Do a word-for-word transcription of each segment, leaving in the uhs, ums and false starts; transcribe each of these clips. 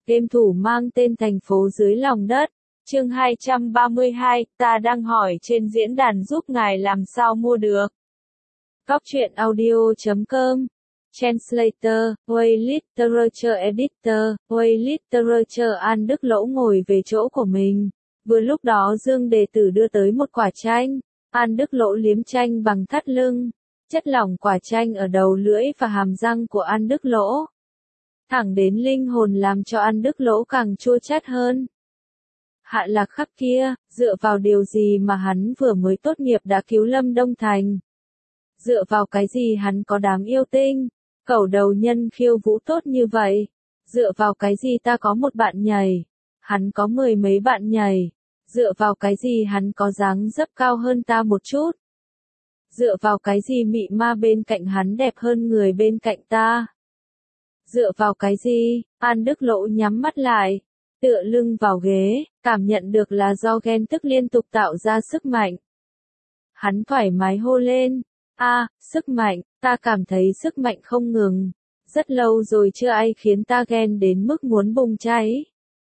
game thủ mang tên thành phố dưới lòng đất. Chương hai trăm ba mươi hai, ta đang hỏi trên diễn đàn giúp ngài làm sao mua được. Góc truyện audio chấm com. Translator, Way Literature Editor, Way Literature. An Đức Lỗ ngồi về chỗ của mình. Vừa lúc đó Dương Đề Tử đưa tới một quả chanh. An Đức Lỗ liếm chanh bằng thắt lưng. Chất lỏng quả chanh ở đầu lưỡi và hàm răng của An Đức Lỗ. Thẳng đến linh hồn làm cho An Đức Lỗ càng chua chát hơn. Hạ Lạc Khắc kia, dựa vào điều gì mà hắn vừa mới tốt nghiệp đã cứu Lâm Đông Thành? Dựa vào cái gì hắn có đám yêu tinh, cẩu đầu nhân khiêu vũ tốt như vậy? Dựa vào cái gì ta có một bạn nhảy, hắn có mười mấy bạn nhảy? Dựa vào cái gì hắn có dáng dấp cao hơn ta một chút? Dựa vào cái gì mị ma bên cạnh hắn đẹp hơn người bên cạnh ta? Dựa vào cái gì? An Đức Lỗ nhắm mắt lại, tựa lưng vào ghế, cảm nhận được là do ghen tức liên tục tạo ra sức mạnh. Hắn thoải mái hô lên, a, sức mạnh, ta cảm thấy sức mạnh không ngừng. Rất lâu rồi chưa ai khiến ta ghen đến mức muốn bùng cháy.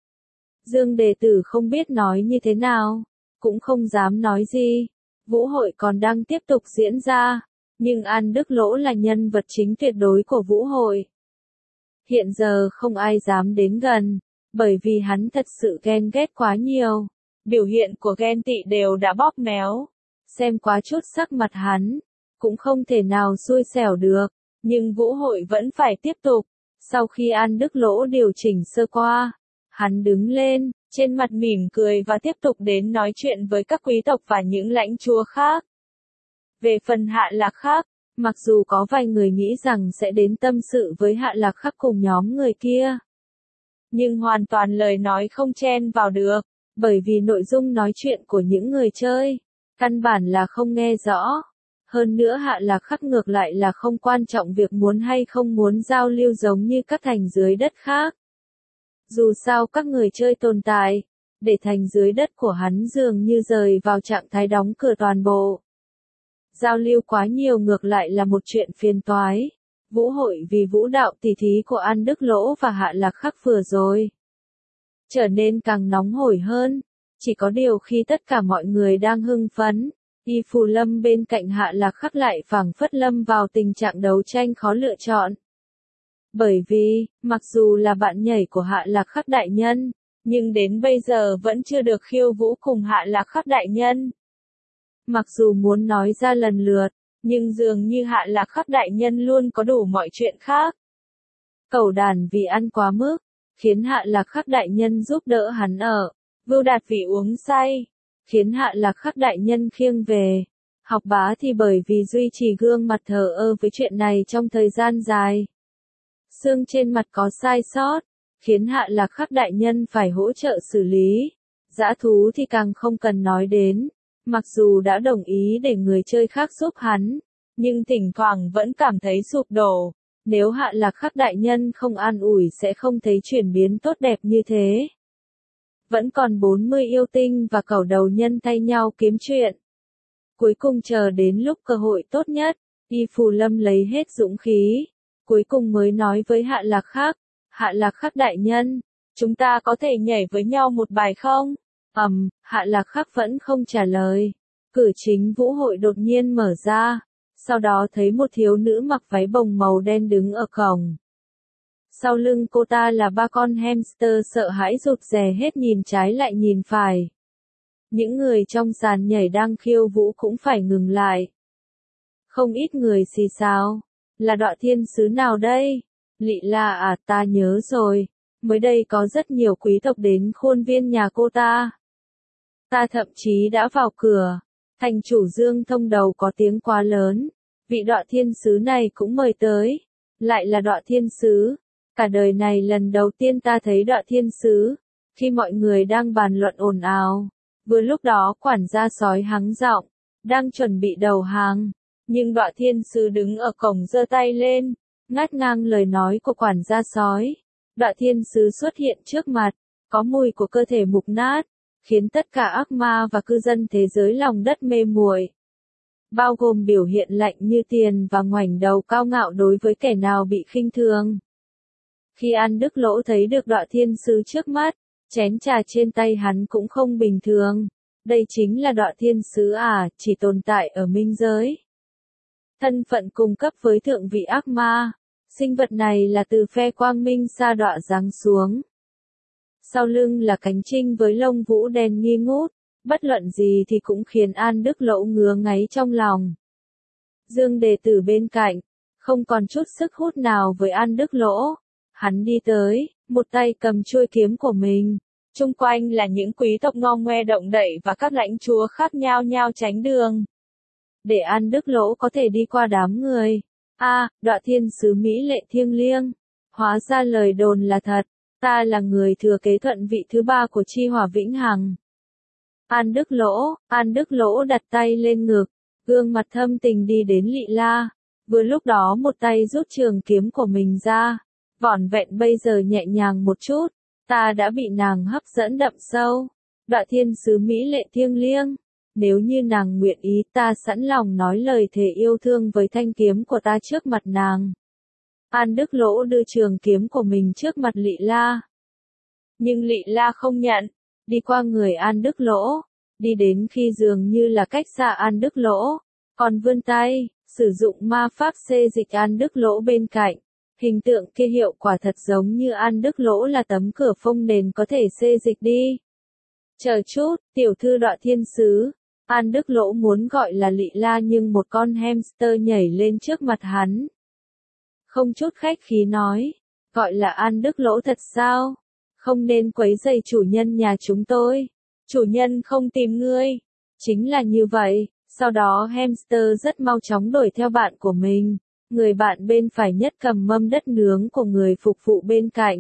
Dương Đề Tử không biết nói như thế nào, cũng không dám nói gì. Vũ hội còn đang tiếp tục diễn ra, nhưng An Đức Lỗ là nhân vật chính tuyệt đối của vũ hội. Hiện giờ không ai dám đến gần, bởi vì hắn thật sự ghen ghét quá nhiều. Biểu hiện của ghen tị đều đã bóp méo. Xem quá chút sắc mặt hắn, cũng không thể nào xui xẻo được, nhưng vũ hội vẫn phải tiếp tục. Sau khi An Đức Lỗ điều chỉnh sơ qua, hắn đứng lên, trên mặt mỉm cười và tiếp tục đến nói chuyện với các quý tộc và những lãnh chúa khác. Về phần Hạ Lạc Khắc, mặc dù có vài người nghĩ rằng sẽ đến tâm sự với Hạ Lạc Khắc cùng nhóm người kia, nhưng hoàn toàn lời nói không chen vào được, bởi vì nội dung nói chuyện của những người chơi, căn bản là không nghe rõ. Hơn nữa Hạ Lạc Khắc ngược lại là không quan trọng việc muốn hay không muốn giao lưu giống như các thành dưới đất khác. Dù sao các người chơi tồn tại, để thành dưới đất của hắn dường như rời vào trạng thái đóng cửa toàn bộ. Giao lưu quá nhiều ngược lại là một chuyện phiền toái. Vũ hội vì vũ đạo tỉ thí của An Đức Lỗ và Hạ Lạc Khắc vừa rồi trở nên càng nóng hổi hơn. Chỉ có điều khi tất cả mọi người đang hưng phấn, Y Phù Lâm bên cạnh Hạ Lạc Khắc lại phảng phất lâm vào tình trạng đấu tranh khó lựa chọn. Bởi vì, mặc dù là bạn nhảy của Hạ Lạc Khắc đại nhân, nhưng đến bây giờ vẫn chưa được khiêu vũ cùng Hạ Lạc Khắc đại nhân. Mặc dù muốn nói ra lần lượt, nhưng dường như Hạ Lạc Khắc đại nhân luôn có đủ mọi chuyện khác. Cẩu đàn vì ăn quá mức, khiến Hạ Lạc Khắc đại nhân giúp đỡ hắn ở. Vưu Đạt vì uống say, khiến Hạ Lạc Khắc đại nhân khiêng về. Học Bá thì bởi vì duy trì gương mặt thờ ơ với chuyện này trong thời gian dài. Xương trên mặt có sai sót, khiến Hạ Lạc Khắc đại nhân phải hỗ trợ xử lý. Dã Thú thì càng không cần nói đến, mặc dù đã đồng ý để người chơi khác giúp hắn, nhưng thỉnh thoảng vẫn cảm thấy sụp đổ. Nếu Hạ Lạc Khắc đại nhân không an ủi sẽ không thấy chuyển biến tốt đẹp như thế. Vẫn còn bốn mươi yêu tinh và cẩu đầu nhân thay nhau kiếm chuyện. Cuối cùng chờ đến lúc cơ hội tốt nhất, Y Phù Lâm lấy hết dũng khí, cuối cùng mới nói với Hạ Lạc Khắc, Hạ Lạc Khắc đại nhân, chúng ta có thể nhảy với nhau một bài không? Ầm, um, Hạ Lạc Khắc vẫn không trả lời. Cửa chính vũ hội đột nhiên mở ra, sau đó thấy một thiếu nữ mặc váy bồng màu đen đứng ở cổng. Sau lưng cô ta là ba con hamster sợ hãi rụt rè hết nhìn trái lại nhìn phải. Những người trong sàn nhảy đang khiêu vũ cũng phải ngừng lại. Không ít người xì xào, là Đọa Thiên Sứ nào đây? Lị La à, ta nhớ rồi, mới đây có rất nhiều quý tộc đến khuôn viên nhà cô ta. Ta thậm chí đã vào cửa, thành chủ Dương Thông Đầu có tiếng quá lớn, vị Đọa Thiên Sứ này cũng mời tới, lại là Đọa Thiên Sứ. Cả đời này lần đầu tiên ta thấy Đọa Thiên Sứ, khi mọi người đang bàn luận ồn ào. Vừa lúc đó quản gia sói hắng giọng, đang chuẩn bị đầu hàng, nhưng Đọa Thiên Sứ đứng ở cổng giơ tay lên, ngắt ngang lời nói của quản gia sói. Đọa Thiên Sứ xuất hiện trước mặt, có mùi của cơ thể mục nát, khiến tất cả ác ma và cư dân thế giới lòng đất mê muội. Bao gồm biểu hiện lạnh như tiền và ngoảnh đầu cao ngạo đối với kẻ nào bị khinh thường. Khi An Đức Lỗ thấy được Đọa Thiên Sứ trước mắt, chén trà trên tay hắn cũng không bình thường. Đây chính là Đọa Thiên Sứ à, chỉ tồn tại ở minh giới. Thân phận cùng cấp với thượng vị ác ma. Sinh vật này là từ phe quang minh sa đọa giáng xuống. Sau lưng là cánh chim với lông vũ đen nghi ngút, bất luận gì thì cũng khiến An Đức Lỗ ngứa ngáy trong lòng. Dương Đề Tử bên cạnh, không còn chút sức hút nào với An Đức Lỗ. Hắn đi tới, một tay cầm chuôi kiếm của mình. Chung quanh là những quý tộc ngo ngoe động đậy và các lãnh chúa khác nhao nhao tránh đường. Để An Đức Lỗ có thể đi qua đám người. A, à, Đọa Thiên Sứ mỹ lệ thiêng liêng. Hóa ra lời đồn là thật. Ta là người thừa kế thuận vị thứ ba của Chi Hỏa Vĩnh Hằng. An Đức Lỗ, An Đức Lỗ đặt tay lên ngực, gương mặt thâm tình đi đến Lị La. Vừa lúc đó một tay rút trường kiếm của mình ra. Vỏn vẹn bây giờ nhẹ nhàng một chút. Ta đã bị nàng hấp dẫn đậm sâu. Đọa Thiên Sứ mỹ lệ thiêng liêng. Nếu như nàng nguyện ý ta sẵn lòng nói lời thề yêu thương với thanh kiếm của ta trước mặt nàng. An Đức Lỗ đưa trường kiếm của mình trước mặt Lị La. Nhưng Lị La không nhận. Đi qua người An Đức Lỗ. Đi đến khi dường như là cách xa An Đức Lỗ. Còn vươn tay, sử dụng ma pháp xê dịch An Đức Lỗ bên cạnh. Hình tượng kia hiệu quả thật giống như An Đức Lỗ là tấm cửa phông nền có thể xê dịch đi. Chờ chút, tiểu thư Đọa Thiên Sứ. An Đức Lỗ muốn gọi là Lị La nhưng một con hamster nhảy lên trước mặt hắn. Không chút khách khí nói, gọi là An Đức Lỗ thật sao? Không nên quấy rầy chủ nhân nhà chúng tôi. Chủ nhân không tìm ngươi. Chính là như vậy, sau đó hamster rất mau chóng đuổi theo bạn của mình. Người bạn bên phải nhất cầm mâm đất nướng của người phục vụ bên cạnh.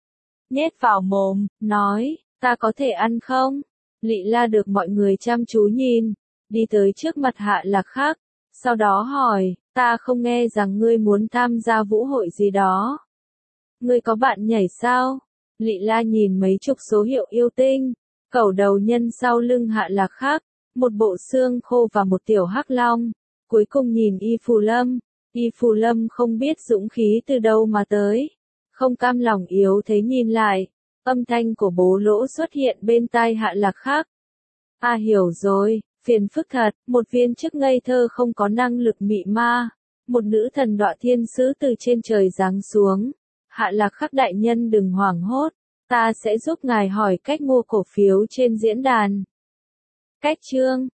Nhét vào mồm, nói, ta có thể ăn không? Lị La được mọi người chăm chú nhìn, đi tới trước mặt Hạ Lạc Khắc, sau đó hỏi, ta không nghe rằng ngươi muốn tham gia vũ hội gì đó. Ngươi có bạn nhảy sao? Lị La nhìn mấy chục số hiệu yêu tinh, cẩu đầu nhân sau lưng Hạ Lạc Khắc, một bộ xương khô và một tiểu hắc long, cuối cùng nhìn Y Phù Lâm. Y Phù Lâm không biết dũng khí từ đâu mà tới, không cam lòng yếu thế nhìn lại, âm thanh của bố lỗ xuất hiện bên tai Hạ Lạc Khắc. À hiểu rồi, phiền phức thật, một viên chức ngây thơ không có năng lực mị ma, một nữ thần Đọa Thiên Sứ từ trên trời giáng xuống. Hạ Lạc Khắc đại nhân đừng hoảng hốt, ta sẽ giúp ngài hỏi cách mua cổ phiếu trên diễn đàn. Cách chương